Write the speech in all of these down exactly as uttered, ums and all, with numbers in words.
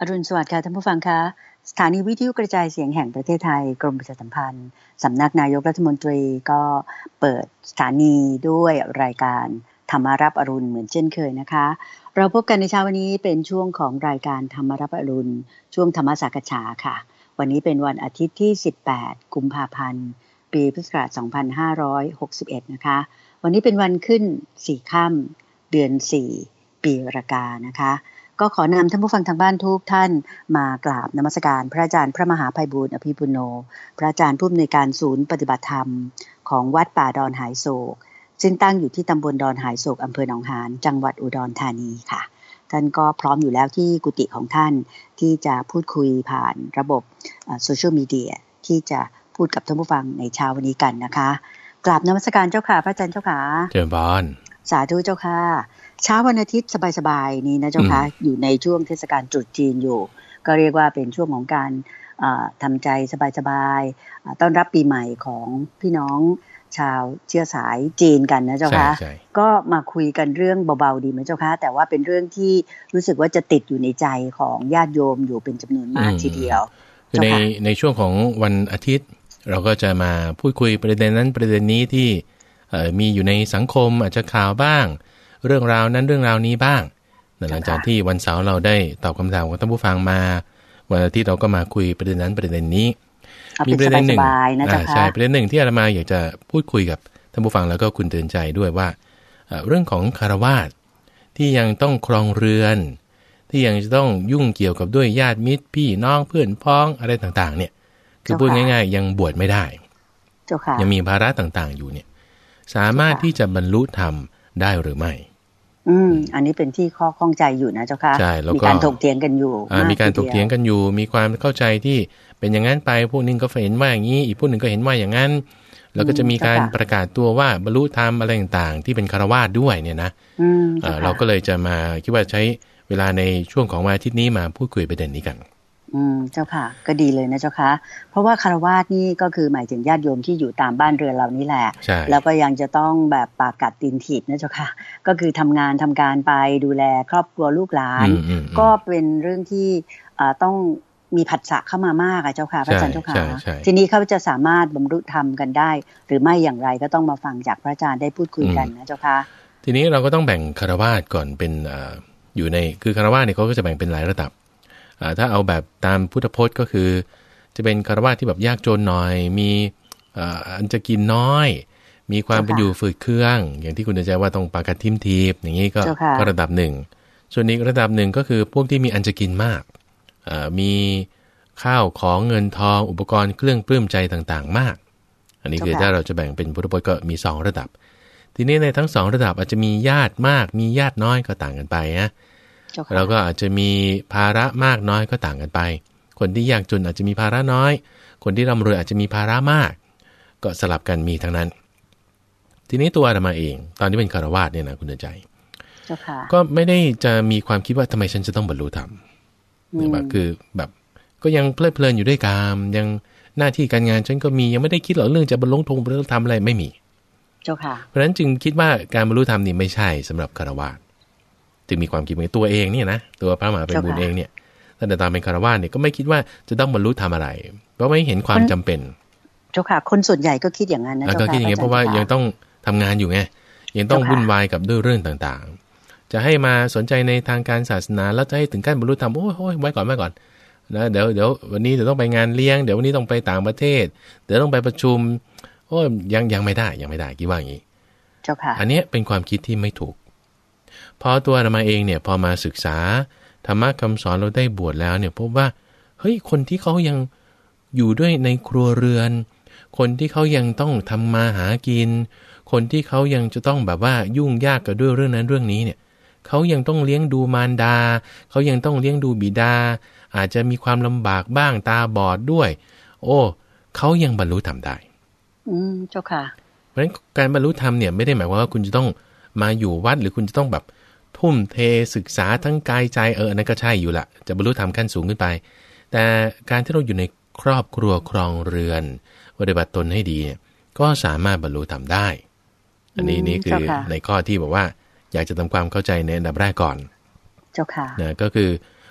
อรุณสวัสดิ์ค่ะท่านผู้ฟังคะสถานีวิทยุกระจายเสียงแห่งประเทศไทยกรมประชาสัมพันธ์สำนักนายกรัฐมนตรีก็เปิดสถานีด้วยรายการธรรมารับอรุณเหมือนเช่นเคยนะคะเราพบกันในเช้าวันนี้เป็นช่วงของรายการธรรมารับอรุณช่วงธรรมสักษาค่ะวันนี้เป็นวันอาทิตย์ที่สิบแปดกุมภาพันธ์ปีพุทธศักราชสองพันห้าร้อยหกสิบเอ็ดนะคะวันนี้เป็นวันขึ้นสี่ค่ำเดือนสี่ปีรากานะคะก็ขอนำท่านผู้ฟังทางบ้านทุกท่านมากราบนมัสการพระอาจารย์พระมหาไพบูลย์อภิปุโนพระอาจารย์ผู้อำนวยการศูนย์ปฏิบัติธรรมของวัดป่าดอนหายโศกซึ่งตั้งอยู่ที่ตำบลดอนหายโศกอำเภอหนองหานจังหวัดอุดรธานีค่ะท่านก็พร้อมอยู่แล้วที่กุฏิของท่านที่จะพูดคุยผ่านระบบโซเชียลมีเดียที่จะพูดกับท่านผู้ฟังในเช้าวันนี้กันนะคะกราบนมัสการเจ้าค่ะพระอาจารย์เจ้าค่ะเจริญพรสาธุเจ้าค่ะเช้าวันอาทิตย์สบายๆนี้นะเจ้าค่ะอยู่ในช่วงเทศกาลตรุษจีนอยู่ก็เรียกว่าเป็นช่วงของการทำใจสบายๆต้อนรับปีใหม่ของพี่น้องชาวเชื้อสายจีนกันนะเจ้าค่ะก็มาคุยกันเรื่องเบาๆดีไหมเจ้าค่ะแต่ว่าเป็นเรื่องที่รู้สึกว่าจะติดอยู่ในใจของญาติโยมอยู่เป็นจำนวนมากทีเดียวในในช่วงของวันอาทิตย์เราก็จะมาพูดคุยประเด็นนั้นประเด็นนี้ที่มีอยู่ในสังคมอาจจะข่าวบ้างเรื่องราวนั้นเรื่องราวนี้บ้างหลังจากที่วันเสาร์เราได้ตอบคำถามของท่านผู้ฟังมาวันอาทิตย์เราก็มาคุยประเด็นนั้นประเด็นนี้มีประเด็นหนึ่งใช่ประเด็นหนึ่งที่อาตมาอยากจะพูดคุยกับท่านผู้ฟังแล้วก็คุณเตือนใจด้วยว่าเรื่องของคฤหัสถ์ที่ยังต้องครองเรือนที่ยังจะต้องยุ่งเกี่ยวกับด้วยญาติมิตรพี่น้องเพื่อนพ้องอะไรต่างๆเนี่ยคือพูดง่ายๆยังบวชไม่ได้ยังมีภาระต่างๆอยู่เนี่ยสามารถที่จะบรรลุธรรมได้หรือไม่อืมอันนี้เป็นที่ข้อข้องใจอยู่นะเจ้าค่ะมีการถกเถียงกันอยู่มีการถกเถียงกันอยู่มีความเข้าใจที่เป็นอย่างนั้นไปพวกนึงก็เห็นว่าอย่างนี้อีกพวกนึงก็เห็นว่าอย่างนั้นแล้วก็จะมีการประกาศตัวว่าบรรลุธรรมอะไรต่างๆที่เป็นฆราวาสด้วยเนี่ยนะเราก็เลยจะมาคิดว่าใช้เวลาในช่วงของวันอาทิตย์นี้มาพูดคุยประเด็นนี้กันอืมเจ้าค่ะก็ดีเลยนะเจ้าค่ะเพราะว่าฆราวาสนี่ก็คือหมายถึงญาติโยมที่อยู่ตามบ้านเรือนเรานี่แหละแล้วก็ยังจะต้องแบบปากกัดตีนถีบนะเจ้าค่ะก็คือทำงานทำการไปดูแลครอบครัวลูกหลานก็เป็นเรื่องที่ต้องมีผัสสะเข้ามามากอะเจ้าค่ะพระอาจารย์เจ้าค่ะทีนี้เขาจะสามารถบรรลุธรรมกันได้หรือไม่อย่างไรก็ต้องมาฟังจากพระอาจารย์ได้พูดคุยกันนะเจ้าค่ะทีนี้เราก็ต้องแบ่งฆราวาสก่อนเป็นอยู่ในคือฆราวาสเนี่ยเขาก็จะแบ่งเป็นหลายระดับถ้าเอาแบบตามพุทธพจน์ก็คือจะเป็นฆราวาสที่แบบยากจนหน่อยมีอันจะกินน้อยมีความเป็นอยู่ฝืดเคืองอย่างที่คุณจะว่าต้องปากัดทิมทีบอย่างนี้ก็ก็ระดับหนึ่งส่วนอีกระดับหนึ่งก็คือพวกที่มีอันจะกินมากมีข้าวของเงินทองอุปกรณ์เครื่องปลื้มใจต่างๆมากอันนี้คือถ้าเราจะแบ่งเป็นพุทธพจน์ก็มีสองระดับทีนี้ในทั้งสองระดับอาจจะมีญาติมากมีญาติน้อยก็ต่างกันไปนะเราก็อาจจะมีภาระมากน้อยก็ต่างกันไปคนที่ยากจนอาจจะมีภาระน้อยคนที่ร่ำรวยอาจจะมีภาระมากก็สลับกันมีทั้งนั้นทีนี้ตัวอาตมาเองตอนที่เป็นฆราวาสเนี่ยนะคุณเดินใจก็ไม่ได้จะมีความคิดว่าทำไมฉันจะต้องบรรลุธรรมแบบคือแบบก็ยังเพลิดเพลินอยู่ด้วยกามยังหน้าที่การงานฉันก็มียังไม่ได้คิดหรอกเรื่องจะบรรลุธรรมบรรลุธรรมอะไรไม่มีเจ้าค่ะเพราะฉะนั้นจึงคิดว่าการบรรลุธรรมนี่ไม่ใช่สำหรับฆราวาสจึงมีความคิดในตัวเองเนี่ยนะตัวพระมหาไพบูลย์เองเนี่ยตั้งแต่ตอนเป็นฆราวาสเนี่ยก็ไม่คิดว่าจะต้องบรรลุธรรมอะไรเพราะไม่เห็นความจำเป็นเจ้าค่ะคนส่วนใหญ่ก็คิดอย่างนั้นนะเจ้าค่ะก็คิดอย่างนี้เพราะว่ายังต้องทำงานอยู่ไงยังต้องวุ่นวายกับด้วยเรื่องต่างๆจะให้มาสนใจในทางการศาสนาแล้วจะให้ถึงขั้นบรรลุธรรมโอ้ยโอ้ยไว้ก่อนไว้ก่อนนะเดี๋ยวเดี๋ยววันนี้เดี๋ยวต้องไปงานเลี้ยงเดี๋ยววันนี้ต้องไปต่างประเทศเดี๋ยวต้องไปประชุมโอ้ยยังยังไม่ได้ยังไม่ได้คิดว่าอย่างนี้เจ้าค่ะอันนี้เป็นความคิดที่ไม่ถูกพอตัวอาตมาเองเนี่ยพอมาศึกษาธรรมะคำสอนเราได้บวชแล้วเนี่ยพบว่าเฮ้ยคนที่เขายังอยู่ด้วยในครัวเรือนคนที่เขายังต้องทำมาหากินคนที่เขายังจะต้องแบบว่ายุ่งยากกับด้วยเรื่องนั้นเรื่องนี้เนี่ยเขายังต้องเลี้ยงดูมารดาเขายังต้องเลี้ยงดูบิดาอาจจะมีความลำบากบ้างตาบอดด้วยโอ้เขายังบรรลุธรรมได้อืมเจ้าค่ะเพราะฉะนั้นการบรรลุธรรมเนี่ยไม่ได้หมายความว่าคุณจะต้องมาอยู่วัดหรือคุณจะต้องแบบทุ่มเทศึกษาทั้งกายใจเออนั่นก็ใช่อยู่ละจะบรรลุธรรมขั้นสูงขึ้นไปแต่การที่เราอยู่ในครอบครัวครองเรือนปฏิบัติตนให้ดีเนี่ยก็สามารถบรรลุธรรมได้อันนี้นี่คือในข้อที่บอกว่าอยากจะทำความเข้าใจในอันดับแรกก่อนเจ้าค่ะนะก็คือ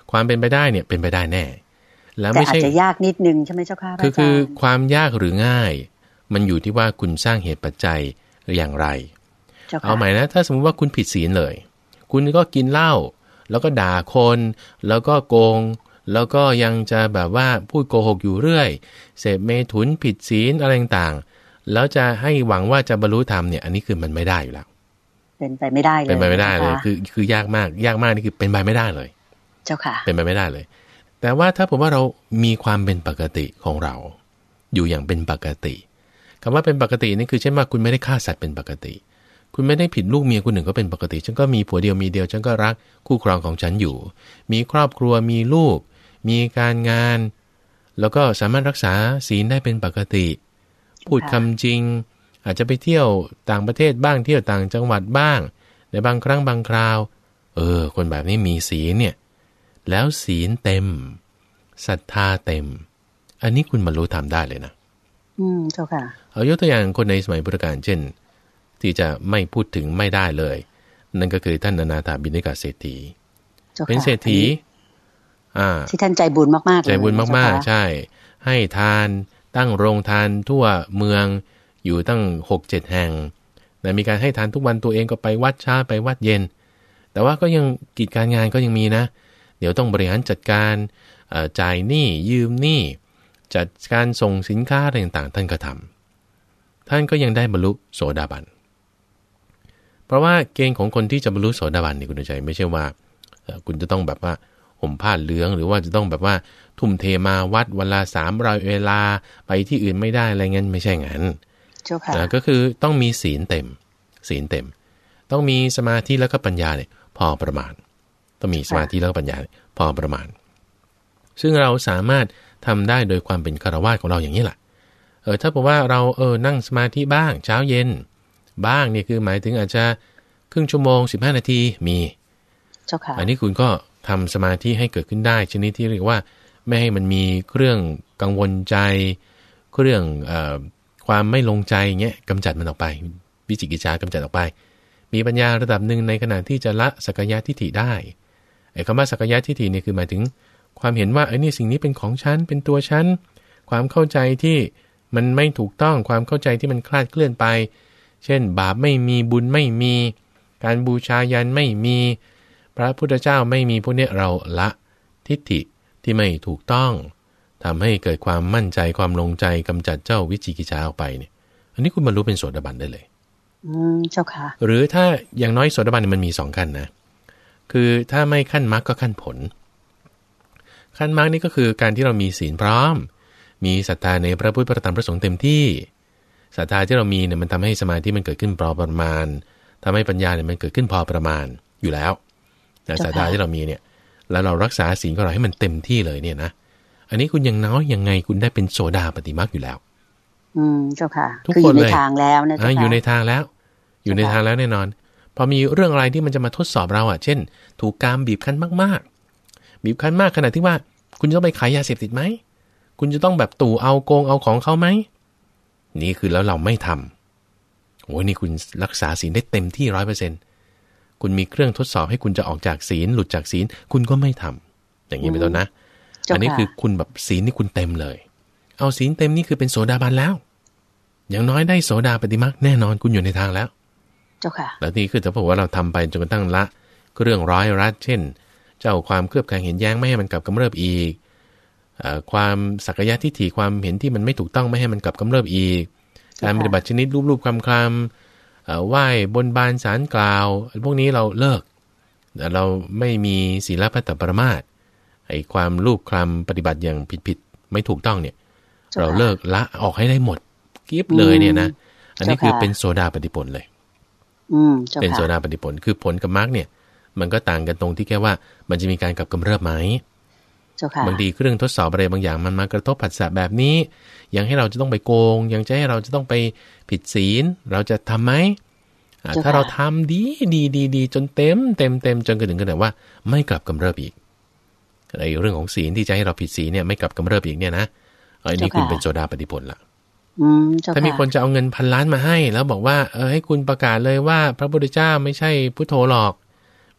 ความเป็นไปได้เนี่ยเป็นไปได้แน่แล้วไม่ใช่แต่อาจจะยากนิดนึงใช่ไหมเจ้าค่ะคือคือความยากหรือง่ายมันอยู่ที่ว่าคุณสร้างเหตุปัจจัยอย่างไรเอาใหม่นะถ้าสมมติว่าคุณผิดศีลเลยคุณก็กินเหล้าแล้วก็ด่าคนแล้วก็โกงแล้วก็ยังจะแบบว่าพูดโกหกอยู่เรื่อยเสพเมถุนผิดศีลอะไรต่างๆแล้วจะให้หวังว่าจะบรรลุธรรมเนี่ยอันนี้คือมันไม่ได้อยู่แล้วเป็นไปไม่ได้เลยเป็นไปไม่ได้เลยคือคือยากมากยากมากนี่คือเป็นไปไม่ได้เลยเจ้าค่ะเป็นไปไม่ได้เลยแต่ว่าถ้าผมว่าเรามีความเป็นปกติของเราอยู่อย่างเป็นปกติคำว่าเป็นปกตินี่คือเช่นว่าคุณไม่ได้ฆ่าสัตว์เป็นปกติคุณไม่ได้ผิดลูกเมียคนหนึ่งก็เป็นปกติฉันก็มีผัวเดียวมีเดียวฉันก็รักคู่ครองของฉันอยู่มีครอบครัวมีลูกมีการงานแล้วก็สามารถรักษาศีลได้เป็นปกติพูดคำจริงอาจจะไปเที่ยวต่างประเทศบ้างเที่ยวต่างจังหวัดบ้างในบางครั้งบางคราวเออคนแบบนี้มีศีลเนี่ยแล้วศีลเต็มศรัทธาเต็มอันนี้คุณบรรลุธรรมได้เลยนะอืมเจ้าค่ะเอายกตัวอย่างคนในสมัยพุทธกาลเช่นที่จะไม่พูดถึงไม่ได้เลยนั่นก็คือท่านอนาถบิณฑิกเศรษฐีเป็นเศรษฐีอ่าที่ท่านใจบุญมากๆใจบุญมากๆใช่ให้ทานตั้งโรงทานทั่วเมืองอยู่ตั้ง หกเจ็ด แห่งแต่มีการให้ทานทุกวันตัวเองก็ไปวัดเช้าไปวัดเย็นแต่ว่าก็ยังกิจการงานก็ยังมีนะเดี๋ยวต้องบริหารจัดการจ่ายหนี้ยืมหนี้จัดการส่งสินค้าอะไรต่างๆท่านก็ทำท่านก็ยังได้บรรลุโสดาบันเพราะว่าเกณฑ์ของคนที่จะบรรลุโสดาบันนี่คุณใจไม่ใช่ว่าคุณจะต้องแบบว่าห่มผ้าเหลืองหรือว่าจะต้องแบบว่าทุ่มเทมาวัดวันละสามร้อยเวลาไปที่อื่นไม่ได้อะไรเงี้ยไม่ใช่งั้นก็คือต้องมีศีลเต็มศีลเต็มต้องมีสมาธิแล้วก็ปัญญาเนี่ยพอประมาณต้องมีสมาธิแล้วก็ปัญญาพอประมาณซึ่งเราสามารถทำได้โดยความเป็นฆราวาสของเราอย่างนี้แหละเออถ้าบอกว่าเราเออนั่งสมาธิบ้างเช้าเย็นบ้างเนี่ยคือหมายถึงอาจจะครึ่งชั่วโมงสิบห้านาทีมีเจ้าค่ะอันนี้คุณก็ทำสมาธิให้เกิดขึ้นได้ชนิดที่เรียกว่าไม่ให้มันมีเครื่องกังวลใจเครื่องเอ่อความไม่ลงใจเงี้ยกำจัดมันออกไปวิจิกิจฉากำจัดออกไปมีปัญญาระดับหนึ่งในขณะที่จะละสักยะทิฏฐิได้ไอ้คำว่าสักยะทิฏฐิเนี่ยคือหมายถึงความเห็นว่าไอ้นี่สิ่งนี้เป็นของฉันเป็นตัวฉันความเข้าใจที่มันไม่ถูกต้องความเข้าใจที่มันคลาดเคลื่อนไปเช่นบาปไม่มีบุญไม่มีการบูชายันไม่มีพระพุทธเจ้าไม่มีพวกนี้เราละทิฏฐิที่ไม่ถูกต้องทำให้เกิดความมั่นใจความลงใจกำจัดเจ้าวิจิกิจฉาออกไปเนี่ยอันนี้คุณบรรลุเป็นโสดาบันได้เลยอืมเจ้าค่ะหรือถ้าอย่างน้อยโสดาบันเนี่ยมันมีสองขั้นนะคือถ้าไม่ขั้นมรรคก็ขั้นผลขั้นมรรคนี่ก็คือการที่เรามีศีลพร้อมมีศรัทธาในพระพุทธพระธรรมพระสงฆ์เต็มที่ศรัทธาที่เรามีเนี่ยมันทำให้สมาธิมันเกิดขึ้นพอประมาณทำให้ปัญญาเนี่ยมันเกิดขึ้นพอประมาณอยู่แล้วแต่ศรัทธาที่เรามีเนี่ยแล้วเรารักษาศีลของเราให้มันเต็มที่เลยเนี่ยนะอันนี้คุณยังน้อยยังไงคุณได้เป็นโสดาปฏิมรรคอยู่แล้วอืมเจ้าค่ะทุกคนเลยอยู่ในทางแล้วนะเจ้าค่ะอยู่ในทางแล้วอยู่ในทางแล้วแน่นอนพอมีเรื่องอะไรที่มันจะมาทดสอบเราอ่ะเช่นถูกกามบีบคั้นมากๆบีบคั้นมากขนาดที่ว่าคุณจะต้องไปขายยาเสพติดไหมคุณจะต้องแบบตู่เอาโกงเอาของเขาไหมนี่คือแล้วเราไม่ทำโอ้ยนี่คุณรักษาศีลได้เต็มที่ร้อยเปอร์เซ็นต์คุณมีเครื่องทดสอบให้คุณจะออกจากศีลหลุดจากศีลคุณก็ไม่ทำอย่างนี้เป็นต้นนะอันนี้คือคุณแบบศีลนี่คุณเต็มเลยเอาศีลเต็มนี่คือเป็นโสดาบันแล้วอย่างน้อยได้โสดาปฏิมรรคแน่นอนคุณอยู่ในทางแล้วเจ้าค่ะแล้วนี่คือถ้าบอกว่าเราทำไปจนกระทั่งละเรื่องร้อยรัดเช่นเจ้าความเครือบแคลงเห็นแย้งไม่ให้มันกลับกำเริบอีกความสักยะทิฏฐิความเห็นที่มันไม่ถูกต้องไม่ให้มันกลับกำเริบอีกการปฏิบัติชนิดรูปๆคำๆไหว้บนบานศาลกล่าวพวกนี้เราเลิกเราไม่มีศีลพัตตปรมาสน์ไอ้ความรูปคลำปฏิบัติอย่างผิดๆไม่ถูกต้องเนี่ยเราเลิกละออกให้ได้หมดกิ๊บเลยเนี่ยนะอันนี้คือเป็นโสดาปฏิผลเลยเป็นโสดาปฏิผลคือผลกับมรรคเนี่ยมันก็ต่างกันตรงที่แค่ว่ามันจะมีการกลับกำเริบไหมบางทีเครื่องทดสอบอะไรบางอย่างมันมากระทบผัสสะแบบนี้ยังให้เราจะต้องไปโกงยังจะให้เราจะต้องไปผิดศีลเราจะทำไหมถ้าเราทำดีดีดีดีจนเต็มเต็มเต็มจนกระถึงขนาดว่าไม่กลับกำเริบอีกไอ้เรื่องของศีลที่จะให้เราผิดศีลเนี่ยไม่กลับกำเริบอีกเนี่ยนะอันนี้คุณเป็นโสดาปฏิผลละถ้ามีคนจะเอาเงินพันล้านมาให้แล้วบอกว่าเออให้คุณประกาศเลยว่าพระพุทธเจ้าไม่ใช่พุทโธหรอกพ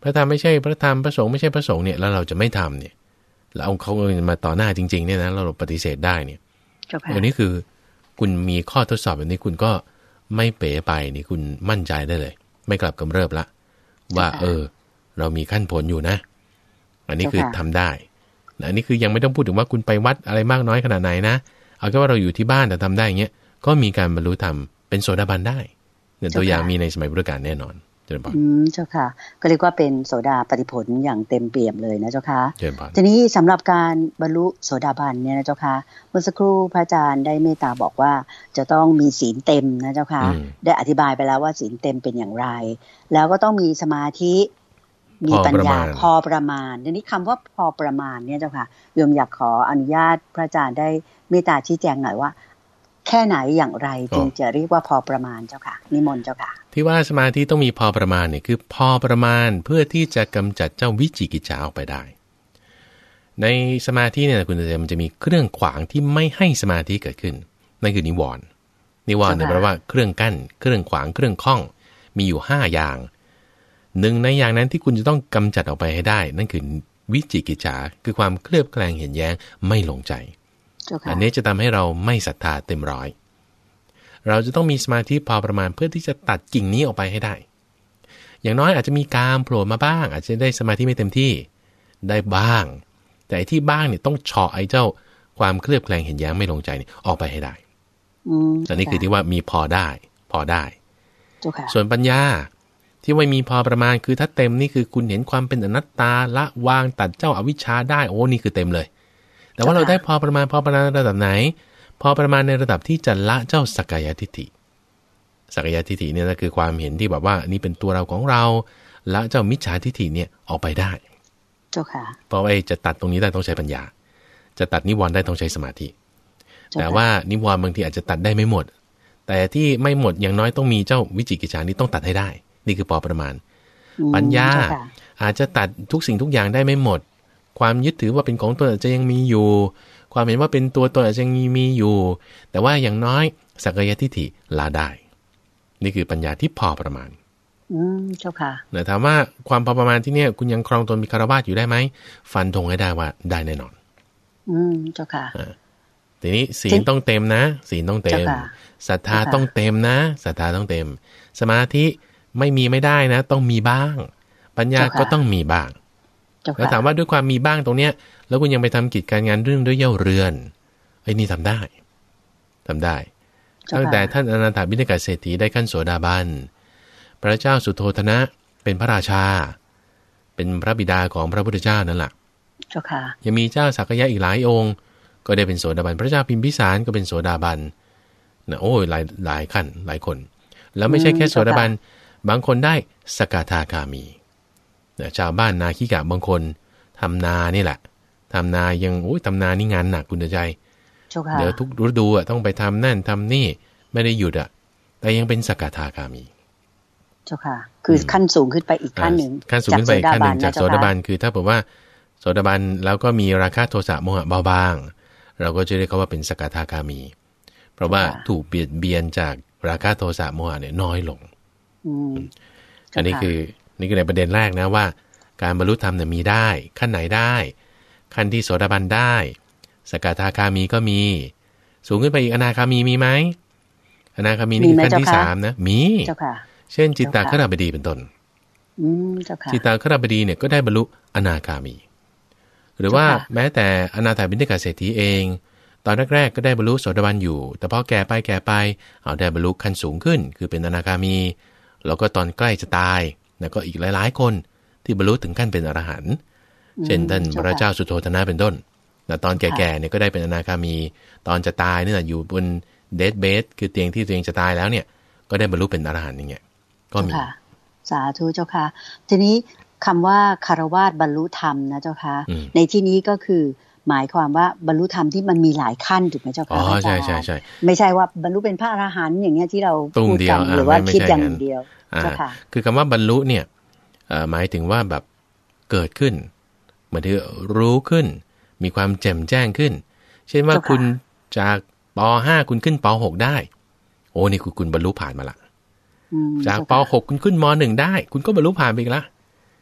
พระธรรมไม่ใช่พระธรรมพระสงฆ์ไม่ใช่พระสงฆ์เนี่ยแล้วเราจะไม่ทำเนี่ยแล้วเอาเขามาต่อหน้าจริงๆเนี่ยนะเราปฏิเสธได้เนี่ยอันนี้คือคุณมีข้อทดสอบแบบนี้คุณก็ไม่เป๋ไปนี่คุณมั่นใจได้เลยไม่กลับกำเริบละว่าเออเรามีขั้นผลอยู่นะอันนี้คือทำได้อันนี้คือยังไม่ต้องพูดถึงว่าคุณไปวัดอะไรมากน้อยขนาดไหนนะเอาแค่ว่าเราอยู่ที่บ้านแต่ทำได้อย่างเงี้ยก็มีการบรรลุธรรมเป็นโสดาบันได้เนี่ยตัวอย่างมีในสมัยพุทธกาลแน่นอนเจริญพรอืมเจ้าค่ะก็เรียกว่าเป็นโสดาปฏิผลอย่างเต็มเปี่ยมเลยนะเจ้าค่ะเจริญพรทีนี้สำหรับการบรรลุโสดาบันเนี่ยนะเจ้าค่ะเมื่อสักครู่พระอาจารย์ได้เมตตาบอกว่าจะต้องมีศีลเต็มนะเจ้าค่ะได้อธิบายไปแล้วว่าศีลเต็มเป็นอย่างไรแล้วก็ต้องมีสมาธิมีปัญญาพอประมาณทีนี้คำว่าพอประมาณเนี่ยเจ้าค่ะโยมอยากขออนุญาตพระอาจารย์ได้เมตตาชี้แจงหน่อยว่าแค่ไหนอย่างไรจึงจะเรียกว่าพอประมาณเจ้าค่ะนิมนต์เจ้าค่ะที่ว่าสมาธิต้องมีพอประมาณเนี่ยคือพอประมาณเพื่อที่จะกำจัดเจ้าวิจิกิจฉาออกไปได้ในสมาธิเนี่ยคุณจะมันจะมีเครื่องขวางที่ไม่ให้สมาธิเกิดขึ้นนั่นคือนิวรณ์นิวรณ์เนี่ยแปลว่าเครื่องกั้นเครื่องขวางเครื่องข้องมีอยู่ห้าอย่างหนึ่งในอย่างนั้นที่คุณจะต้องกำจัดออกไปให้ได้นั่นคือวิจิกิจฉาคือความเคลือบแคลงเห็นแย้งไม่ลงใจอันนี้จะทำให้เราไม่ศรัทธาเต็มร้อยเราจะต้องมีสมาธิพอประมาณเพื่อที่จะตัดกิ่งนี้ออกไปให้ได้อย่างน้อยอาจจะมีกามโผล่มาบ้างอาจจะได้สมาธิไม่เต็มที่ได้บ้างแต่ที่บ้างเนี่ยต้องเฉาะไอ้เจ้าความเคลือบแคลงเห็นแย้งไม่ลงใจนี่ออกไปให้ได้อันนี้คือที่ว่ามีพอได้พอได้ส่วนปัญญาที่ว่ามีพอประมาณคือถ้าเต็มนี่คือคุณเห็นความเป็นอนัตตาละวางตัดเจ้าอวิชชาได้โอ้นี่คือเต็มเลยแต่ว่าเราได้พอประมาณพอประมาณระดับไหนพอประมาณในระดับที่จะละเจ้าสักกายทิฏฐิสักกายทิฏฐิเนี่ยนะคือความเห็นที่แบบว่านี่เป็นตัวเราของเราละเจ้ามิจฉาทิฏฐิเนี่ยออกไปได้เจ้าค่ะเพราะว่าจะตัดตรงนี้ได้ต้องใช้ปัญญาจะตัดนิวรณ์ได้ต้องใช้สมาธิแต่ว่านิวรณ์บางทีอาจจะตัดได้ไม่หมดแต่ที่ไม่หมดอย่างน้อยต้องมีเจ้าวิจิกิจฉานี้ต้องตัดให้ได้นี่คือพอประมาณปัญญาอาจจะตัดทุกสิ่งทุกอย่างได้ไม่หมดความยึดถือว่าเป็นของตนอาจจะยังมีอยู่ความเห็นว่าเป็นตัวตนอาจจะยังมีอยู่แต่ว่าอย่างน้อยสักกายทิฏฐิละได้นี่คือปัญญาที่พอประมาณอืมเจ้าค่ะแต่ถามว่าความพอประมาณที่เนี่ยคุณยังครองตนมีคารวะอยู่ได้ไหมฟันธงให้ได้ว่าได้แน่นอนอืมเจ้าค่ะทีนี้ศีลต้องเต็มนะศีลต้องเต็มศรัทธาต้องเต็มนะศรัทธาต้องเต็มสมาธิไม่มีไม่ได้นะต้องมีบ้างปัญญาก็ต้องมีบ้างแล้วถามว่าด้วยความมีบ้างตรงเนี้ยแล้วคุณยังไปทำกิจการงานเรื่องด้วยเย่าเรือนไอ้นี่ทำได้ทำได้ตั้งแต่ท่านอนาถบิณฑิกเศรษฐีได้ขั้นโสดาบันพระเจ้าสุโธทนะเป็นพระราชาเป็นพระบิดาของพระพุทธเจ้านั่นแหละยังมีเจ้าสักกายะอีกหลายองค์ก็ได้เป็นโสดาบันพระเจ้าพิมพิสารก็เป็นโสดาบันนะโอ้ยหลายหลายขั้นหลายคนแล้วไม่ใช่แค่โสดาบันบางคนได้สกทาคามีชาวบ้านนาขี้กะบางคนทำนานี่แหละทำนายังโอ้ยทำนานี่งานหนักคุณใจเดี๋ยวทุกฤดูอ่ะต้องไปทำนั่นทำนี่ไม่ได้หยุดอ่ะแต่ยังเป็นสกทาคามีเจ้าค่ะคือขั้นสูงขึ้นไปอีกขั้นหนึ่งขั้นสูงขึ้นไปอีกขั้นหนึ่งจากโสดาบันคือถ้าบอกว่าโสดาบันแล้วก็มีราคะโทสะโมหะเบาบางเราก็จะเรียกเขาว่าเป็นสกทาคามีเพราะว่าถูกเบียดเบียนจากราคะโทสะโมหะเนี่ยน้อยลงอันนี้คือนี่คือในประเด็นแรกนะว่าการบรรลุธรรมเนี่ยมีได้ขั้นไหนได้ขั้นที่โสดาบันได้สกทาคามีก็มีสูงขึ้นไปอีกอนาคามีมีไหมอนาคามีนี่คือขั้นที่สามนะมีเช่นจิตตคฤบดีเป็นต้นจิตตคฤบดีเนี่ยก็ได้บรรลุอนาคามีหรือว่าแม้แต่อนาถบิณฑิกเศรษฐีเองตอนแรกๆก็ได้บรรลุโสดาบันอยู่แต่พอแก่ไปแก่ไปเอาได้บรรลุขั้นสูงขึ้นคือเป็นอนาคามีแล้วก็ตอนใกล้จะตายแล้วก็อีกหลายๆคนที่บรรลุถึงขั้นเป็นอรหันต์เช่นท่านพระเจ้าสุโธทนะเป็นต้นแต่ตอนแก่ๆเนี่ยก็ได้เป็นอนาคามีตอนจะตายเนี่ยอยู่บนเดธเบดคือเตียงที่ตัวเองจะตายแล้วเนี่ยก็ได้บรรลุเป็นอรหันต์อย่างเงี้ยก็มีสาธุเจ้าค่ะทีนี้คำว่าคารวาสบรรลุธรรมนะเจ้าค่ะในที่นี้ก็คือหมายความว่าบรรลุธรรมที่มันมีหลายขั้นถูกไหมเจ้าค่ะอ๋อใช่ใช่ใช่ไม่ใช่ว่าบรรลุเป็นพระอรหันต์อย่างเงี้ยที่เราพูดกันหรือว่าคิดอย่างเดียวเจ้าค่ะคือคำว่าบรรลุเนี่ยหมายถึงว่าแบบเกิดขึ้นเหมือนที่รู้ขึ้นมีความแจ่มแจ้งขึ้นเช่นว่าคุณจากป ห้า คุณขึ้นป หก ได้โอ้นี่คือคุณบรรลุผ่านมาละจากป หก คุณขึ้นม หนึ่ง ได้คุณก็บรรลุผ่านไปอีกละ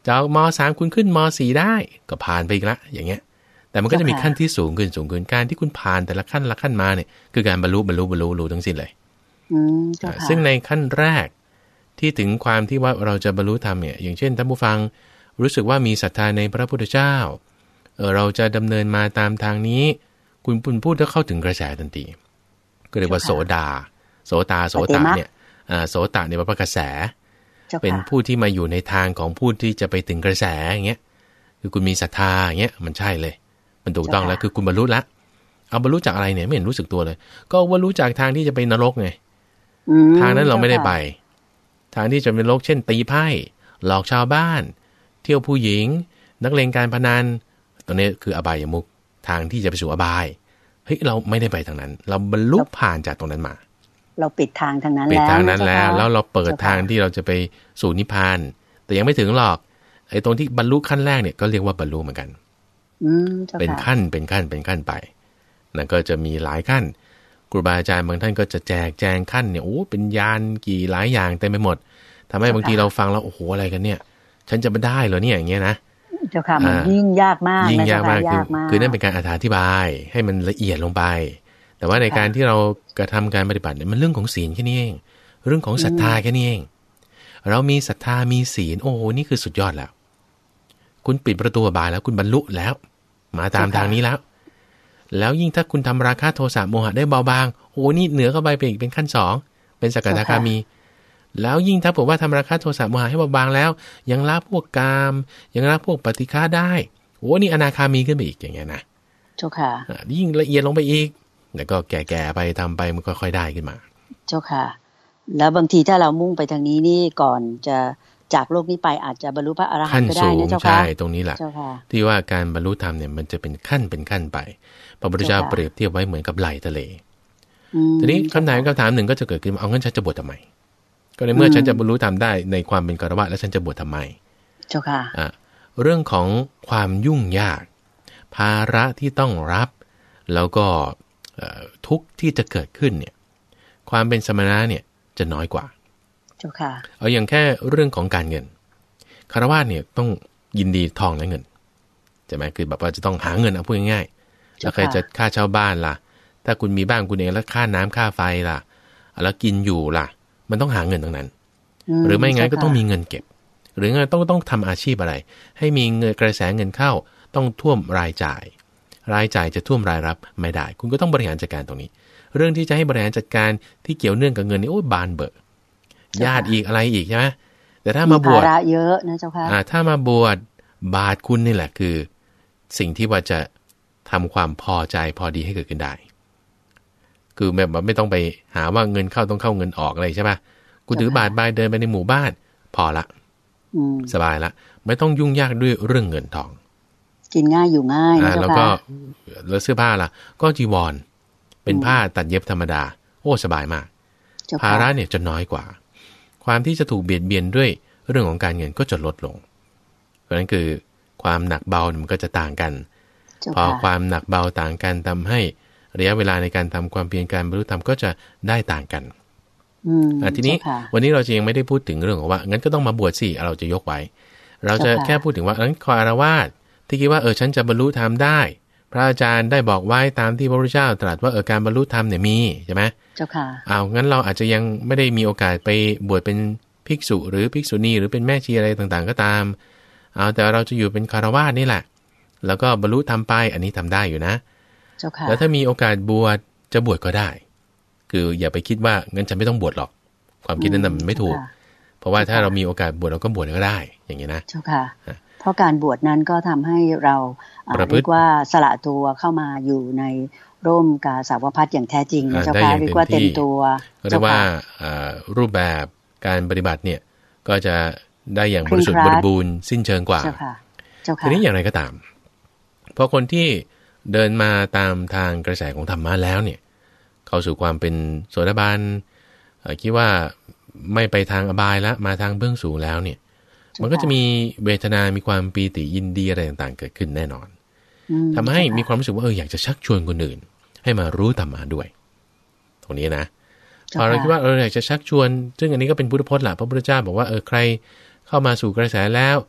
จากม.สาม คุณขึ้นม.สี่ ได้ก็ผ่านไปอีกละอย่างเงี้ยแต่มันก็จะมีขั้นที่สูงขึ้นสูงขึ้นการที่คุณผ่านแต่ละขั้นละขั้นมาเนี่ยคือการบรรลุบรรลุบรรลุรู้ทั้งสิ้นเลยซึ่งในขั้นแรกที่ถึงความที่ว่าเราจะบรรลุธรรมเนี่ยอย่างเช่นท่านผู้ฟังรู้สึกว่ามีศรัทธาในพระพุทธเจ้าเออเราจะดำเนินมาตามทางนี้คุณปุณพูดแล้วเข้าถึงกระแสทันทีก็เรียกว่าโสดาโสตาโสตะเนี่ยโสตะเนี่ยเป็นกระแสเป็นผู้ที่มาอยู่ในทางของผู้ที่จะไปถึงกระแสอย่างเงี้ยคือคุณมีศรัทธาอย่างเงี้ยมันใช่เลยมันถูกต้องแล้วคือคุณบรรลุละเอาบรรลุจากอะไรเนี่ยไม่เห็นรู้สึกตัวเลยก็บรรลุจากทางที่จะไปนรกไงทางนั้นเราไม่ได้ไปทางที่จะเป็นนรกเช่นตีไพ่หลอกชาวบ้านเที่ยวผู้หญิงนักเลงการพนันตรงนี้คืออบายมุขทางที่จะไปสู่อบายเฮ้ยเราไม่ได้ไปทางนั้นเราบรรลุผ่านจากตรงนั้นมาเราปิดทางทางนั้นแล้วปิดทางนั้นแล้วแล้วเราเปิดทางที่เราจะไปสู่นิพพานแต่ยังไม่ถึงหรอกไอ้ตรงที่บรรลุขั้นแรกเนี่ยก็เรียกว่าบรรลุเหมือนกันเป็นขั้นเป็นขั้นเป็นขั้นไปนั่นก็จะมีหลายขั้นครูบาอาจารย์บางท่านก็จะแจกแจงขั้นเนี่ยโอ้เป็นยานกี่หลายอย่างเต็มไปหมดทำให้บางทีเราฟังแล้วโอ้โหอะไรกันเนี่ยฉันจะมาได้เหรอเนี่ยอย่างเงี้ยนะเจ้าค่ะมันยิ่งยากมากยิ่งยากมากคือคือนั่นเป็นการอธิบายให้มันละเอียดลงไปแต่ว่าในการที่เรากระทำการปฏิบัติเนี่ยมันเรื่องของศีลแค่นี้เองเรื่องของศรัทธาแค่นี้เองเรามีศรัทธามีศีลโอ้โหนี่คือสุดยอดแล้วคุณปิดประตูอบายแล้วคุณบรรลุแล้วมาตามทางนี้แล้วแล้วยิ่งถ้าคุณทำราคะโทสะโมหะได้เบาบางโอ้นี่เหนือเข้าไปเป็นอีกเป็นขั้นสองเป็นสกทาคามีแล้วยิ่งถ้าผมว่าทำราคะโทสะโมหะให้เบาบางแล้วยังละพวกกามยังละพวกปฏิฆาได้โอ้นี่อนาคามีขึ้นไปอีกอย่างเงี้ยนะเจ้าค่ะยิ่งละเอียดลงไปอีกแล้วก็แก่ๆไปทำไปมันก็ค่อยได้ขึ้นมาเจ้าค่ะแล้วบางทีถ้าเรามุ่งไปทางนี้นี่ก่อนจะจากโลกนี้ไปอาจจะบรรลุพระอรหันต์ก็ได้นะเจ้าค่ะใช่ตรงนี้แหละที่ว่าการบรรลุธรรมเนี่ยมันจะเป็นขั้นเป็นขั้นไปพระพุทธเจ้าเปรียบเทียบไว้เหมือนกับไหลทะเลทีนี้คำถามคำถามหนึ่งก็จะเกิดขึ้นเอางั้นฉันจะบวชทำไมก็ในเมื่อฉันจะบรรลุธรรมได้ในความเป็นฆราวาสแล้วฉันจะบวชทำไมเจ้าค่ะอ่ะเรื่องของความยุ่งยากภาระที่ต้องรับแล้วก็ทุกข์ที่จะเกิดขึ้นเนี่ยความเป็นสมณะเนี่ยจะน้อยกว่าเจ้าค่ะเอาอย่างแค่เรื่องของการเงินฆราวาสเนี่ยต้องยินดีทองและเงินใช่ไหมคือแบบว่าจะต้องหาเงินเอาพูดง่ายๆแล้วใครจะค่าเช่าบ้านล่ะถ้าคุณมีบ้านคุณเองแล้วค่าน้ำค่าไฟล่ะแล้วกินอยู่ล่ะมันต้องหาเงินทั้งนั้นหรือไม่งั้นก็ต้องมีเงินเก็บหรือไงต้องต้องทำอาชีพอะไรให้มีเงินกระแสเงินเข้าต้องท่วมรายจ่ายรายจ่ายจะท่วมรายรับไม่ได้คุณก็ต้องบริหารจัดการตรงนี้เรื่องที่จะให้บริหารจัดการที่เกี่ยวเนื่องกับเงินนี่โอ้ยบานเบอร์ญาติอีกอะไรอีกใช่ไหมแต่ถ้ามาบวชภาระเยอะนะเจ้าค่ะอ่าถ้ามาบวชบาตรคุณนี่แหละคือสิ่งที่ว่าจะทำความพอใจพอดีให้เกิดขึ้นได้คือแบบไม่ต้องไปหาว่าเงินเข้าต้องเข้าเงินออกอะไรใช่ไหมกูถือบาตรบายเดินไปในหมู่บ้านพอละสบายละไม่ต้องยุ่งยากด้วยเรื่องเงินทองกินง่ายอยู่ง่ายนะเจ้าค่ะแล้วก็แล้วเสื้อผ้าล่ะก็จีวรเป็นผ้าตัดเย็บธรรมดาโอ้สบายมากภาระเนี่ยจะน้อยกว่าความที่จะถูกเบียดเบียนด้วยเรื่องของการเงินก็จะลดลงเพราะนั้นคือความหนักเบามันก็จะต่างกันพอความหนักเบาต่างกันทำให้ระยะเวลาในการทำความเพียรการบรรลุธรรมก็จะได้ต่างกันอ่าทีนี้วันนี้เราจะยังไม่ได้พูดถึงเรื่องของว่างั้นก็ต้องมาบวชสิเราจะยกไว้เราจะแค่พูดถึงว่างั้นคารวาสที่คิดว่าเออฉันจะบรรลุธรรมได้พระอาจารย์ได้บอกไว้ตามที่พระพุทธเจ้าตรัสว่าเออการบรรลุธรรมเนี่ยมีใช่ไหมเจ้าค่ะอ้าวงั้นเราอาจจะยังไม่ได้มีโอกาสไปบวชเป็นภิกษุหรือภิกษุณีหรือเป็นแม่ชีอะไรต่างๆก็ตามเอาแต่เราจะอยู่เป็นคารวาสนี่แหละแล้วก็บรรลุธรรมไปอันนี้ทำได้อยู่นะเจ้าค่ะแล้วถ้ามีโอกาสบวชจะบวชก็ได้คืออย่าไปคิดว่างั้นฉันไม่ต้องบวชหรอกความคิดนั้นมันไม่ถูกเพราะว่าถ้าเรามีโอกาสบวชเราก็บวชก็ได้อย่างนี้นะเจ้าค่ะเพราะการบวชนั้นก็ทำให้เราเรียกว่าสละตัวเข้ามาอยู่ในร่มกาสาวพัสอย่างแท้จริงนะเจ้าค่ะเรียกว่าเต็มตัวเรียกว่ารูปแบบการปฏิบัติเนี่ยก็จะได้อย่างบริสุทธิ์บริบูรณ์สิ้นเชิงกว่าทีนี้อย่างไรก็ตามเพราะคนที่เดินมาตามทางกระแสของธรรมะแล้วเนี่ยเข้าสู่ความเป็นโสดาบันคิดว่าไม่ไปทางอบายแล้วมาทางเบื้องสูงแล้วเนี่ยมันก็จะมีเวทนามีความปีติยินดีอะไรต่างๆเกิดขึ้นแน่นอนทำให้มีความรู้สึกว่าเอออยากจะชักชวนคนอื่นให้มารู้ธรรมะด้วยตรงนี้นะพอเราคิดว่าเอออยากจะชักชวนซึ่งอันนี้ก็เป็นพุทธพจน์แหละพระพุทธเจ้าบอกว่าเออใครเข้ามาสู่กระแสแล้ว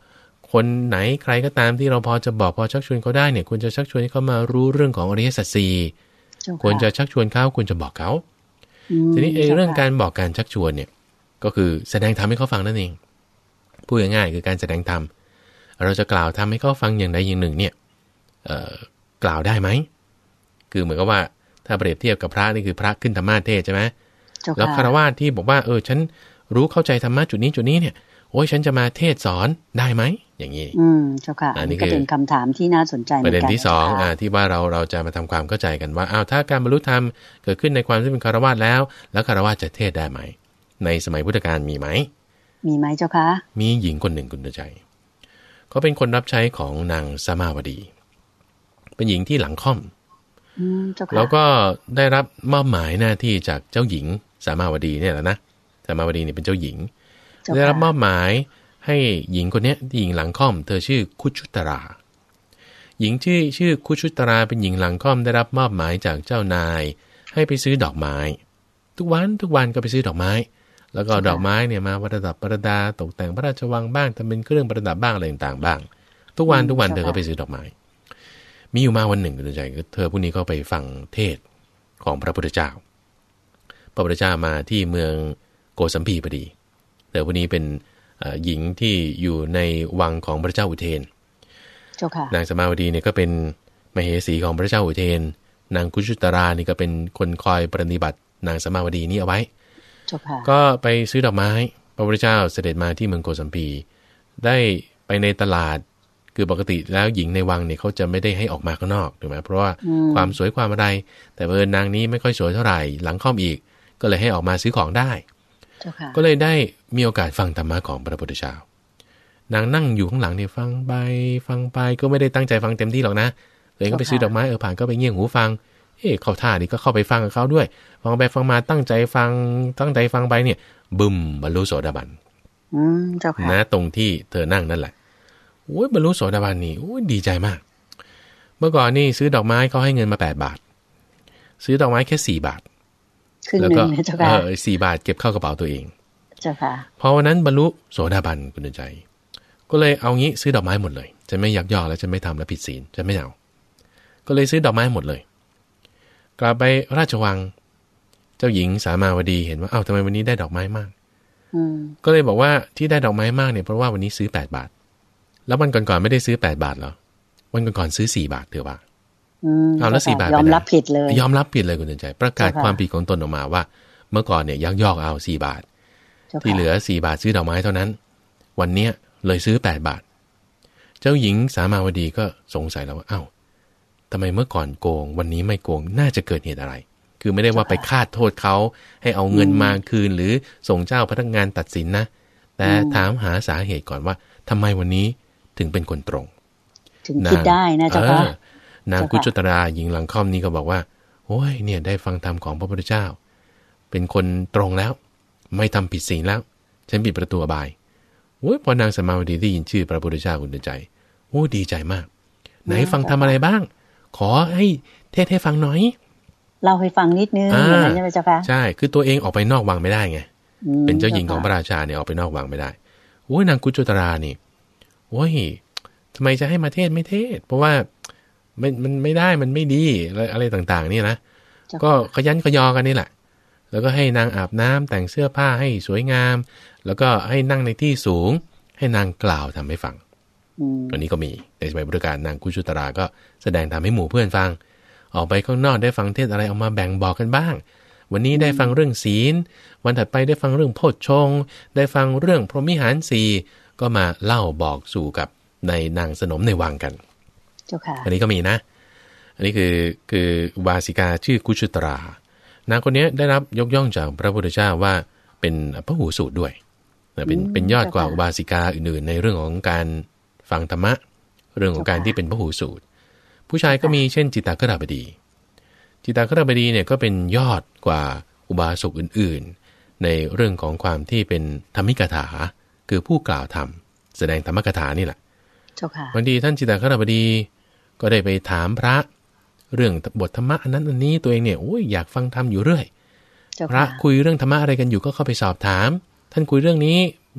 คนไหนใครก็ตามที่เราพอจะบอกพอชักชวนเขาได้เนี่ยควรจะชักชวนให้เขามารู้เรื่องของอริยสัจสี่ควรจะชักชวนเขาควรจะบอกเขาทีนี้ไอ้เรื่องการบอกการชักชวนเนี่ยก็คือแสดงธรรมให้เขาฟังนั่นเองพูดง่ายๆคือการแสดงธรรมเราจะกล่าวธรรมให้เขาฟังอย่างใดอย่างหนึ่งเนี่ยเอ่อกล่าวได้ไหมคือเหมือนกับว่าถ้าเปรียบเทียบกับพระนี่คือพระขึ้นธรรมาเทศใช่ไหมแล้วฆราวาสที่บอกว่าเออฉันรู้เข้าใจธรรมะจุดนี้จุดนี้เนี่ยโอ้ยฉันจะมาเทศสอนได้ไหมอย่างนี้อืมเจ้าค่ะอันนี้ก็เป็นคำถามที่น่าสนใจเหมือนกันประเด็นที่สองอ่าที่ว่าเราเราจะมาทำความเข้าใจกันว่าอ้าวถ้าการบรรลุธรรมเกิดขึ้นในความที่เป็นฆราวาสแล้วแล้วฆราวาสจะเทศได้ไหมในสมัยพุทธกาลมีไหมมีไหมเจ้าค่ะมีหญิงคนหนึ่งคุณใจเขาเป็นคนรับใช้ของนางสมาวดีเป็นหญิงที่หลังค่อมแล้วก็ได้รับมอบหมายหน้าที่จากเจ้าหญิงสามาวดีเนี่ยแหละนะสามาวดีเนี่ยเป็นเจ้าหญิงได้รับมอบหมายให้หญิงคนนี้หญิงหลังค่อมเธอชื่อคุชุตราหญิงชื่อชื่อคุชุตราเป็นหญิงหลังค่อมได้รับมอบหมายจากเจ้านายให้ไปซื้อดอกไม้ทุกวันทุกวันก็ไปซื้อดอกไม้แล้วก็ดอกไม้เนี่ยมาประดับประดาตกแต่งพระราชวังบ้างทำเป็นเครื่องประดับบ้างอะไรต่างๆบ้างทุกวันทุกวันเธอก็ไปซื้อดอกไม้มีอยู่มาวันหนึ่งคุณใจเธอผู้นี้ก็ไปฟังเทศของพระพุทธเจ้าพระพุทธเจ้ามาที่เมืองโกสัมพีพอดีเธอผู้นี้เป็นหญิงที่อยู่ในวังของพระเจ้าอุเทนนางสมาวดีเนี่ยก็เป็นมเหสีของพระเจ้าอุเทนนางคุชุตรานี่ก็เป็นคนคอยปฏิบัตินางสมาวดีนี่เอาไว้ก็ไปซื้อดอกไม้พระพุทธเจ้าเสด็จมาที่เมืองโกสัมพีได้ไปในตลาดคือปกติแล้วหญิงในวังเนี่ยเขาจะไม่ได้ให้ออกมาข้างนอกถูกไหมเพราะว่าความสวยความอะไรแต่เออนางนี้ไม่ค่อยสวยเท่าไหร่หลังค่อมอีกก็เลยให้ออกมาซื้อของได้ก็เลยได้มีโอกาสฟังธรรมะของพระพุทธเจ้านางนั่งอยู่ข้างหลังเนี่ยฟังไปฟังไปก็ไม่ได้ตั้งใจฟังเต็มที่หรอกนะตัวเองก็ไปซื้อดอกไม้เออผ่านก็ไปเงี่ยหูฟังเอ๊ะเข้าท่านี่ก็เข้าไปฟังกับเขาด้วยฟังไปฟังมาตั้งใจฟังตั้งใจฟังไปเนี่ยบึ้มบรรลุโสดาบันอืมเจ้าค่ะนะตรงที่เธอนั่งนั่นแหละโอ้ยบรรลุโสดาบันนี่โอ้ยดีใจมากเมื่อก่อนนี่ซื้อดอกไม้เขาให้เงินมาแปดบาทซื้อดอกไม้แค่สี่บาทแล้วก็เออสี่บาทเก็บเข้ากระเป๋าตัวเองเจ้าค่ะพอวันนั้นบรรลุโสดาบันคุณใจก็เลยเอางี้ซื้อดอกไม้หมดเลยจะไม่ยักยอกแล้วจะไม่ทำแล้วผิดศีลจะไม่เอาก็เลยซื้อดอกไม้หมดเลยกลับไปราชวังเจ้าหญิงสามาวดีเห็นว่าเอ้าทำไมวันนี้ได้ดอกไม้มากก็เลยบอกว่าที่ได้ดอกไม้มากเนี่ยเพราะว่าวันนี้ซื้อแปดบาทแล้ววันก่อนๆไม่ได้ซื้อแปดบาทหรอวันก่อนๆซื้อสี่บาทเถอะว่าเอาแล้วสี่บาทยอมรับผิดเลยยอมรับผิดเลยคุณใจประกาศความผิดของตนออกมาว่าเมื่อก่อนเนี่ยยักยอกเอาสี่บาทที่เหลือสี่บาทซื้อดอกไม้เท่านั้นวันเนี้ยเลยซื้อแปดบาทเจ้าหญิงสามาวดีก็สงสัยแล้วว่าเอ้าทำไมเมื่อก่อนโกงวันนี้ไม่โกงน่าจะเกิดเหตุอะไรคือไม่ได้ว่าไปคาดโทษเขาให้เอาเงินมาคืนหรือส่งเจ้าพนักงานตัดสินนะแต่ถามหาสาเหตุก่อนว่าทำไมวันนี้ถึงเป็นคนตรงถึงคิดได้นะเจ้าค่ะนางกุจุตราหญิงหลังค่อมนี้ก็บอกว่าโอ้ยเนี่ยได้ฟังธรรมของพระพุทธเจ้าเป็นคนตรงแล้วไม่ทำผิดศีลแล้วฉันปิดประตูอบายโอ้ยพอนางสมาวดีได้ยินชื่อพระพุทธเจ้าคุณใจโอ้ดีใจมากไหนฟังทำอะไรบ้างขอให้เทศให้ฟังหน่อยเล่าให้ฟังนิดนึงอย่างนั้นใช่ไหมเจ้าค่ะใช่คือตัวเองออกไปนอกวังไม่ได้ไงเป็นเจ้าหญิงของพระราชาเนี่ยออกไปนอกวังไม่ได้โอ้ยนางกุจุตรานี่โอ้ยทำไมจะให้มาเทศไม่เทศเพราะว่ามันมันไม่ได้มันไม่ดีอะไรอะไรต่างๆนี่นะก็ขยันขยอกันนี่แหละแล้วก็ให้นางอาบน้ำแต่งเสื้อผ้าให้สวยงามแล้วก็ให้นั่งในที่สูงให้นางกล่าวทำให้ฟังอันนี้ก็มีในสมัยพุทธกาลนางกุจุตราก็แสดงทำให้หมู่เพื่อนฟังออกไปข้างนอกได้ฟังเทศอะไรออกมาแบ่งบอกกันบ้างวันนี้ได้ฟังเรื่องศีลวันถัดไปได้ฟังเรื่องโพชฌงค์ได้ฟังเรื่องพรหมิหารสี่ก็มาเล่าบอกสู่กับในนางสนมในวังกันเจ้าค่ะอันนี้ก็มีนะอันนี้คือคือวาสิกาชื่อกุจุตรานางคนนี้ได้รับยกย่องจากพระพุทธเจ้าว่าเป็นพหูสูตรด้วยเป็นเป็นยอดกว่าวาสิกาอื่นๆในเรื่องของการฟังธรรมะเรื่องของการที่เป็นพหูสูตรผู้ชายก็มีเช่นจิตตคฤหบดีจิตตคฤหบดีเนี่ยก็เป็นยอดกว่าอุบาสกอื่นๆในเรื่องของความที่เป็นธรรมิกถาคือผู้กล่าวธรรมแสดงธรรมกถานี่แหละบางทีท่านจิตตคฤหบดีก็ได้ไปถามพระเรื่องบทธรรมะอันนั้นอันนี้ตัวเองเนี่ยโอ้ยอยากฟังธรรมอยู่เรื่อยพระคุยเรื่องธรรมะอะไรกันอยู่ก็เข้าไปสอบถามท่านคุยเรื่องนี้มี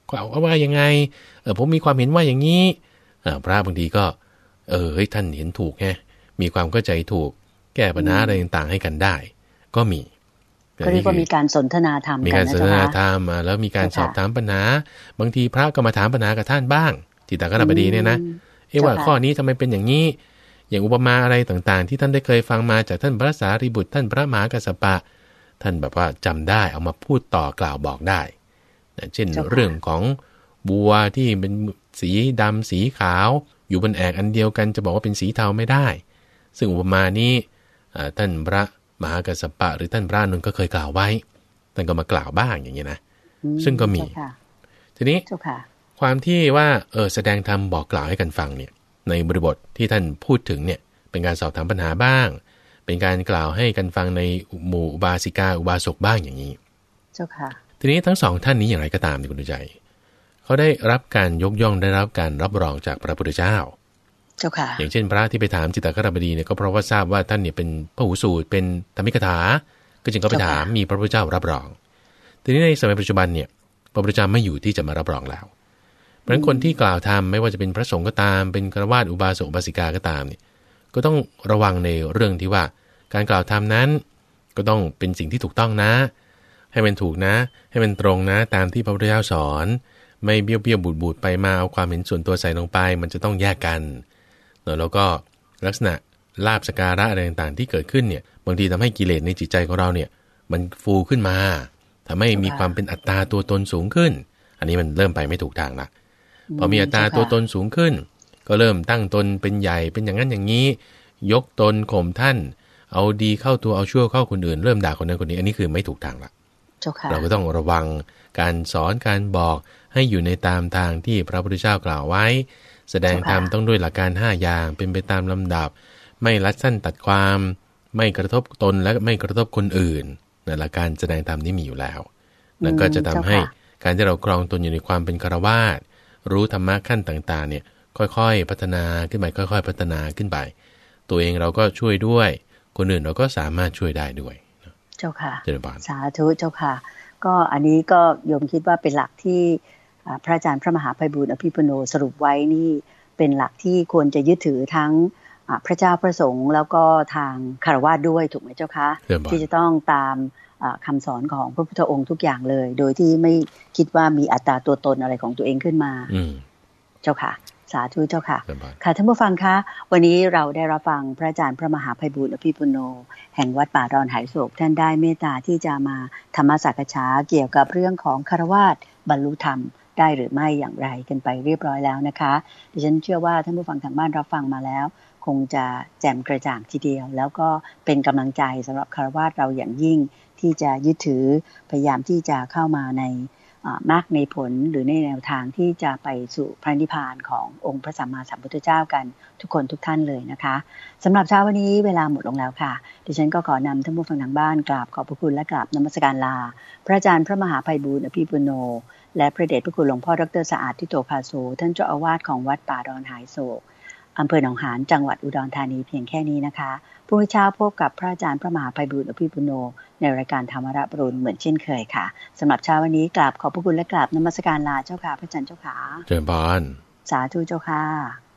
เอาว่ายังไงเออผมมีความเห็นว่าอย่างนี้เออพระบางทีก็เออเฮ้ยท่านเห็นถูกไงมีความเข้าใจถูกแก้ปัญหาอะไรต่างๆให้กันได้ก็มีก็เรียกว่ามีการสนทนาธรรมกันนะมีการสนทนาธรรมแล้วมีการสอบถามปัญหาบางทีพระก็มาถามปัญหากับท่านบ้างจิตตคณบดีเนี่ยนะเอ๊ะว่าข้อนี้ทำไมเป็นอย่างนี้อย่างอุปมาอะไรต่างๆที่ท่านได้เคยฟังมาจากท่านพระสารีบุตรท่านพระมหากัสสปะท่านแบบว่าจำได้เอามาพูดต่อกล่าวบอกได้เช่นเรื่องของบัวที่เป็นสีดำสีขาวอยู่บนแอกอันเดียวกันจะบอกว่าเป็นสีเทาไม่ได้ซึ่งอุปมานี้ท่านพระมหากัสสปะหรือท่านพระอานนท์ก็เคยกล่าวไว้ท่านก็มากล่าวบ้างอย่างนี้นะซึ่งก็มีทีนี้ความที่ว่าเออแสดงธรรมบอกกล่าวให้กันฟังเนี่ยในบริบทที่ท่านพูดถึงเนี่ยเป็นการสอบถามปัญหาบ้างเป็นการกล่าวให้กันฟังในหมู่อุบาสิกาอุบาสกบ้างอย่างนี้เจ้าค่ะทีนี้ทั้งสองท่านนี้อย่างไรก็ตามคุณดูใจเขาได้รับการยกย่องได้รับการรับรองจากพระพุทธเจ้าเจ้าค่ะอย่างเช่นพระที่ไปถามจิตตคณบดีเนี่ยก็เพราะว่าทราบว่าท่านเนี่ยเป็นพหูสูตรเป็นธรรมิกถาก็จึงก็ไปถามมีพระพุทธเจ้ารับรองทีนี้ในสมัยปัจจุบันเนี่ยพระพุทธเจ้าไม่อยู่ที่จะมารับรองแล้วเพราะฉะนั้นคนที่กล่าวธรรมไม่ว่าจะเป็นพระสงฆ์ก็ตามเป็นฆราวาสอุบาสกอุบาสิกาก็ตามเนี่ยก็ต้องระวังในเรื่องที่ว่าการกล่าวธรรมนั้นก็ต้องเป็นสิ่งที่ถูกต้องนะให้มันถูกนะให้มันตรงนะตามที่พระพุทธเจ้าสอนไม่เบี้ยวเบี้ยวบูดบูดไปมาเอาความเห็นส่วนตัวใส่ลงไปมันจะต้องแยกกันแล้วก็ลักษณะลาภสักการะอะไรต่างๆที่เกิดขึ้นเนี่ยบางทีทำให้กิเลสในจิตใจของเราเนี่ยมันฟูขึ้นมาทำให้มีความเป็นอัตตาตัวตนสูงขึ้นอันนี้มันเริ่มไปไม่ถูกทางละพอมีอัตตาตัวตนสูงขึ้นก็เริ่มตั้งตนเป็นใหญ่เป็นอย่างนั้นอย่างนี้ยกตนข่มท่านเอาดีเข้าตัวเอาชั่วเข้าคนอื่นเริ่มด่าคนนั้นคนนี้อันนี้คือไม่ถูกทางละเราก็ต้องระวังการสอนการบอกให้อยู่ในตามทางที่พระพุทธเจ้ากล่าวไว้แสดงธรรมต้องด้วยหลักการห้าอย่างเป็นไปตามลำดับไม่ลัดสั้นตัดความไม่กระทบตนและไม่กระทบคนอื่นนั่นหลักการแสดงธรรมนี้มีอยู่แล้วนั่นก็จะทำให้การที่เราครองตนอยู่ในความเป็นฆราวาสรู้ธรรมะขั้นต่างๆเนี่ยค่อยๆพัฒนาขึ้นไปค่อยๆพัฒนาขึ้นไปตัวเองเราก็ช่วยด้วยคนอื่นเราก็สามารถช่วยได้ด้วยเจ้าค่ะเจริญพรสาธุเจ้าค่ะก็อันนี้ก็โยมคิดว่าเป็นหลักที่พระอาจารย์พระมหาไพบูลย์อภิปุโนสรุปไว้นี่เป็นหลักที่ควรจะยึดถือทั้งพระเจ้าพระสงฆ์แล้วก็ทางฆราวาสด้วยถูกไหมเจ้าคะที่จะต้องตามคำสอนของพระพุทธองค์ทุกอย่างเลยโดยที่ไม่คิดว่ามีอัตตาตัวตนอะไรของตัวเองขึ้นมาเจ้าค่ะสาธุเจ้าค่ะค่ะท่านผู้ฟังคะวันนี้เราได้รับฟังพระอาจารย์พระมหาไพบูลย์อภิปุโนแห่งวัดป่าดอนไหโศกท่านได้เมตตาที่จะมาธรรมสักษาเกี่ยวกับเรื่องของฆราวาสบรรลุธรรมได้หรือไม่อย่างไรกันไปเรียบร้อยแล้วนะคะดิฉันเชื่อว่าท่านผู้ฟังทางบ้านรับฟังมาแล้วคงจะแจ่มกระจ่างทีเดียวแล้วก็เป็นกำลังใจสำหรับฆราวาสเราอย่างยิ่งที่จะยึดถือพยายามที่จะเข้ามาในมรรคในผลหรือในแนวทางที่จะไปสู่พระนิพพานขององค์พระสัมมาสัมพุทธเจ้ากันทุกคนทุกท่านเลยนะคะสำหรับเช้าวันนี้เวลาหมดลงแล้วค่ะดิฉันก็ขอนำท่านผู้ฟังทางบ้านกราบขอบพระคุณและกราบนมัสการลาพระอาจารย์พระมหาไพบูลย์อภิปุโนและพระเดชพระคุณหลวงพ่อดร.สะอาดทิโตภาโสท่านเจ้าอาวาสของวัดป่าดอนไหโศกอำเภอหนองหานจังหวัดอุดรธานีเพียงแค่นี้นะคะพรุ่งนี้เช้าพบกับพระอาจารย์พระมหาไพบูลย์อภิปุโนในรายการธรรมรับอรุณเหมือนเช่นเคยค่ะสำหรับเช้าวันนี้กราบขอบพระคุณและกราบนมัสการลาเจ้าค่ะพระอาจารย์เจ้าค่ะเจริญพรสาธุเจ้าค่ะ